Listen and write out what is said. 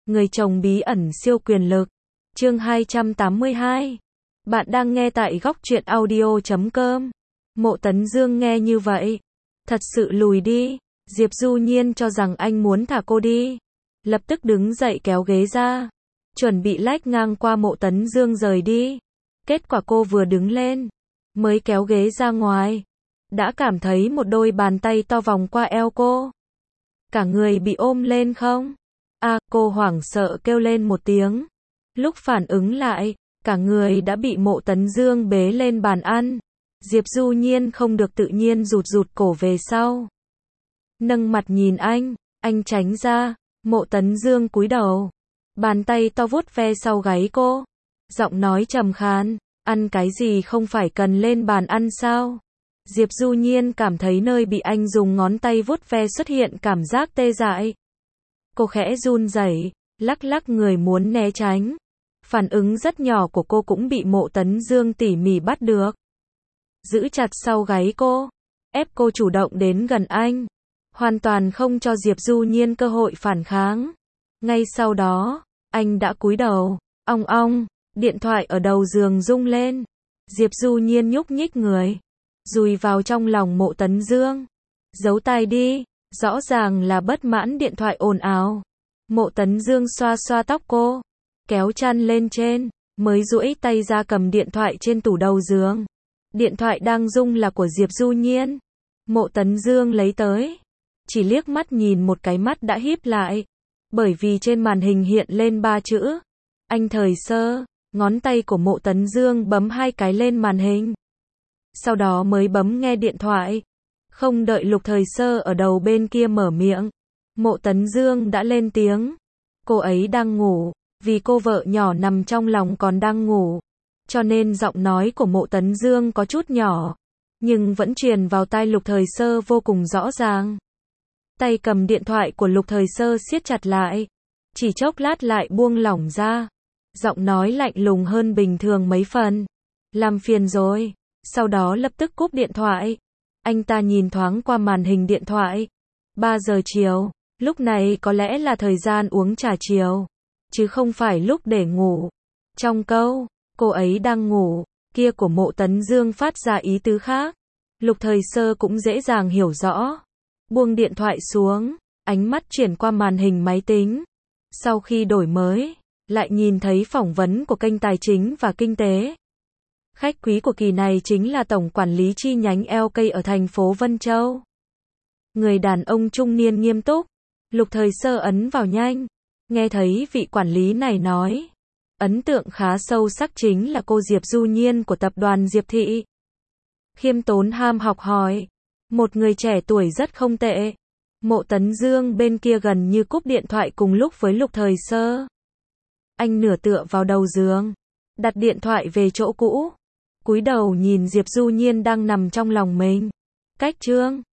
Người chồng bí ẩn siêu quyền lực. Chương 282. Bạn đang nghe tại góc truyện audio.com. Mộ Tấn Dương nghe như vậy, thật sự lùi đi. Diệp Du Nhiên cho rằng anh muốn thả cô đi, lập tức đứng dậy kéo ghế ra, chuẩn bị lách ngang qua Mộ Tấn Dương rời đi. Kết quả cô vừa đứng lên, mới kéo ghế ra ngoài, đã cảm thấy một đôi bàn tay to vòng qua eo cô. Cả người bị ôm lên không? Cô hoảng sợ kêu lên một tiếng. Lúc phản ứng lại, cả người đã bị Mộ Tấn Dương bế lên bàn ăn. Diệp Du Nhiên không được tự nhiên rụt cổ về sau. Nâng mặt nhìn anh tránh ra. Mộ Tấn Dương cúi đầu, bàn tay to vuốt ve sau gáy cô, giọng nói trầm khàn, ăn cái gì không phải cần lên bàn ăn sao? Diệp Du Nhiên cảm thấy nơi bị anh dùng ngón tay vuốt ve xuất hiện cảm giác tê dại. Cô khẽ run rẩy, lắc người muốn né tránh. Phản ứng rất nhỏ của cô cũng bị Mộ Tấn Dương tỉ mỉ bắt được. Giữ chặt sau gáy cô, ép cô chủ động đến gần anh, hoàn toàn không cho Diệp Du Nhiên cơ hội phản kháng. Ngay sau đó, anh đã cúi đầu, ong ong, điện thoại ở đầu giường rung lên. Diệp Du Nhiên nhúc nhích người, dùi vào trong lòng Mộ Tấn Dương. Giấu tai đi, rõ ràng là bất mãn điện thoại ồn ào. Mộ Tấn Dương xoa xoa tóc cô, kéo chăn lên trên, mới duỗi tay ra cầm điện thoại trên tủ đầu giường. Điện thoại đang rung là của Diệp Du Nhiên. Mộ Tấn Dương lấy tới, chỉ liếc mắt nhìn một cái mắt đã híp lại, bởi vì trên màn hình hiện lên 3 chữ. Anh thời sơ, ngón tay của Mộ Tấn Dương bấm 2 cái lên màn hình. Sau đó mới bấm nghe điện thoại. Không đợi Lục Thời Sơ ở đầu bên kia mở miệng, Mộ Tấn Dương đã lên tiếng. Cô ấy đang ngủ, vì cô vợ nhỏ nằm trong lòng còn đang ngủ, cho nên giọng nói của Mộ Tấn Dương có chút nhỏ, nhưng vẫn truyền vào tai Lục Thời Sơ vô cùng rõ ràng. Tay cầm điện thoại của Lục Thời Sơ siết chặt lại, chỉ chốc lát lại buông lỏng ra. Giọng nói lạnh lùng hơn bình thường mấy phần. Làm phiền rồi. Sau đó lập tức cúp điện thoại. Anh ta nhìn thoáng qua màn hình điện thoại. 3 giờ chiều, lúc này có lẽ là thời gian uống trà chiều, chứ không phải lúc để ngủ. Trong câu, cô ấy đang ngủ, kia của Mộ Tấn Dương phát ra ý tứ khác. Lục Thời Sơ cũng dễ dàng hiểu rõ. Buông điện thoại xuống, ánh mắt chuyển qua màn hình máy tính. Sau khi đổi mới, lại nhìn thấy phỏng vấn của kênh Tài chính và Kinh tế. Khách quý của kỳ này chính là Tổng Quản lý chi nhánh LK ở thành phố Vân Châu. Người đàn ông trung niên nghiêm túc. Lục Thời Sơ ấn vào nhanh. Nghe thấy vị quản lý này nói. Ấn tượng khá sâu sắc chính là cô Diệp Du Nhiên của tập đoàn Diệp Thị. Khiêm tốn ham học hỏi. Một người trẻ tuổi rất không tệ. Mộ Tấn Dương bên kia gần như cúp điện thoại cùng lúc với Lục Thời Sơ. Anh nửa tựa vào đầu giường, đặt điện thoại về chỗ cũ, cúi đầu nhìn Diệp Du Nhiên đang nằm trong lòng mình. Cách chương